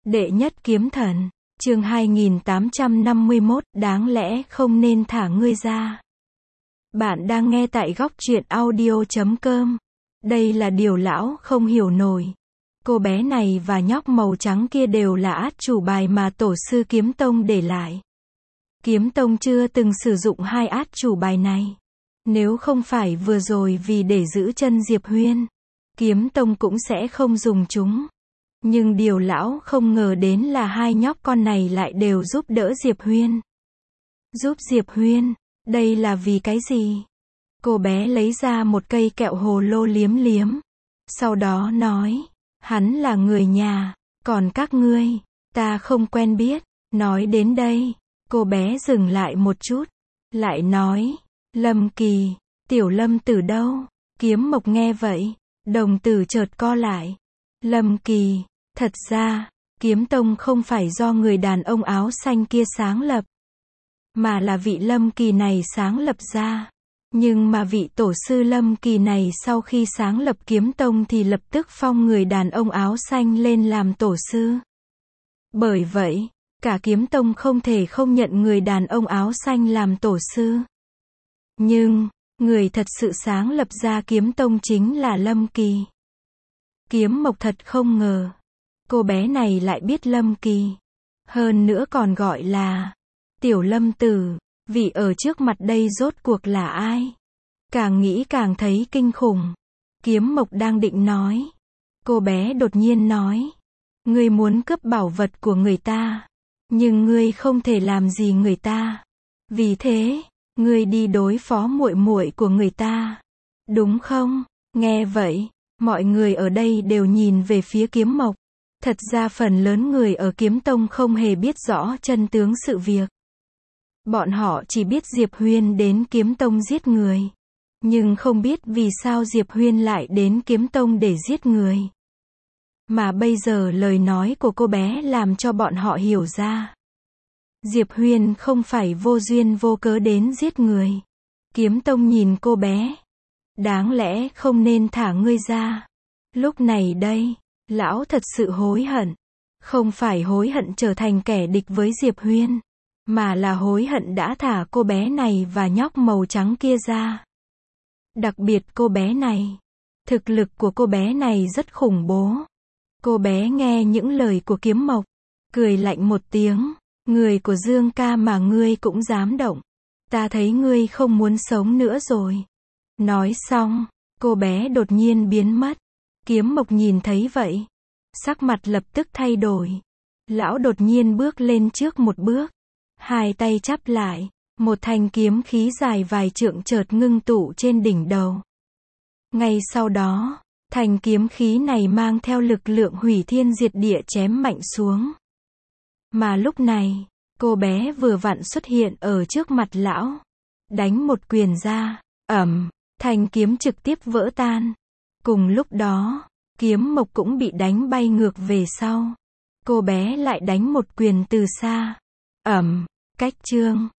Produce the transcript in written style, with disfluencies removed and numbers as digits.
Đệ nhất kiếm thần, chương 2851, đáng lẽ không nên thả ngươi ra. Bạn đang nghe tại góc truyện audio.com. Đây là điều lão không hiểu nổi. Cô bé này và nhóc màu trắng kia đều là át chủ bài mà tổ sư Kiếm Tông để lại. Kiếm Tông chưa từng sử dụng hai át chủ bài này. Nếu không phải vừa rồi vì để giữ chân Diệp Huyên, Kiếm Tông cũng sẽ không dùng chúng. Nhưng điều lão không ngờ đến là hai nhóc con này lại đều giúp đỡ Diệp Huyên. Giúp Diệp Huyên, đây là vì cái gì? Cô bé lấy ra một cây kẹo hồ lô liếm liếm. Sau đó nói, hắn là người nhà, còn các ngươi, ta không quen biết. Nói đến đây, cô bé dừng lại một chút, lại nói, Lâm Kỳ, tiểu Lâm Tử đâu? Kiếm Mộc nghe vậy, đồng tử chợt co lại. Lâm Kỳ, thật ra, Kiếm Tông không phải do người đàn ông áo xanh kia sáng lập, mà là vị Lâm Kỳ này sáng lập ra. Nhưng mà vị tổ sư Lâm Kỳ này sau khi sáng lập Kiếm Tông thì lập tức phong người đàn ông áo xanh lên làm tổ sư. Bởi vậy, cả Kiếm Tông không thể không nhận người đàn ông áo xanh làm tổ sư. Nhưng, người thật sự sáng lập ra Kiếm Tông chính là Lâm Kỳ. Kiếm Mộc thật không ngờ, cô bé này lại biết Lâm Kỳ. Hơn nữa còn gọi là Tiểu Lâm Tử, vị ở trước mặt đây rốt cuộc là ai? Càng nghĩ càng thấy kinh khủng. Kiếm Mộc đang định nói. Cô bé đột nhiên nói. Ngươi muốn cướp bảo vật của người ta. Nhưng ngươi không thể làm gì người ta. Vì thế, ngươi đi đối phó muội muội của người ta. Đúng không? Nghe vậy, mọi người ở đây đều nhìn về phía Kiếm Mộc. Thật ra phần lớn người ở Kiếm Tông không hề biết rõ chân tướng sự việc. Bọn họ chỉ biết Diệp Huyên đến Kiếm Tông giết người. Nhưng không biết vì sao Diệp Huyên lại đến Kiếm Tông để giết người. Mà bây giờ lời nói của cô bé làm cho bọn họ hiểu ra. Diệp Huyên không phải vô duyên vô cớ đến giết người. Kiếm Tông nhìn cô bé. Đáng lẽ không nên thả ngươi ra. Lúc này đây, lão thật sự hối hận. Không phải hối hận trở thành kẻ địch với Diệp Huyên, mà là hối hận đã thả cô bé này và nhóc màu trắng kia ra. Đặc biệt cô bé này, thực lực của cô bé này rất khủng bố. Cô bé nghe những lời của Kiếm Mộc, cười lạnh một tiếng, người của Dương ca mà ngươi cũng dám động. Ta thấy ngươi không muốn sống nữa rồi. Nói xong, cô bé đột nhiên biến mất. Kiếm Mộc nhìn thấy vậy, sắc mặt lập tức thay đổi. Lão đột nhiên bước lên trước một bước, hai tay chắp lại, một thanh kiếm khí dài vài trượng chợt ngưng tụ trên đỉnh đầu. Ngay sau đó, thanh kiếm khí này mang theo lực lượng hủy thiên diệt địa chém mạnh xuống. Mà lúc này, cô bé vừa vặn xuất hiện ở trước mặt lão, đánh một quyền ra, ầm, thanh kiếm trực tiếp vỡ tan. Cùng lúc đó, Kiếm Mộc cũng bị đánh bay ngược về sau. Cô bé lại đánh một quyền từ xa, ầm, cách chương.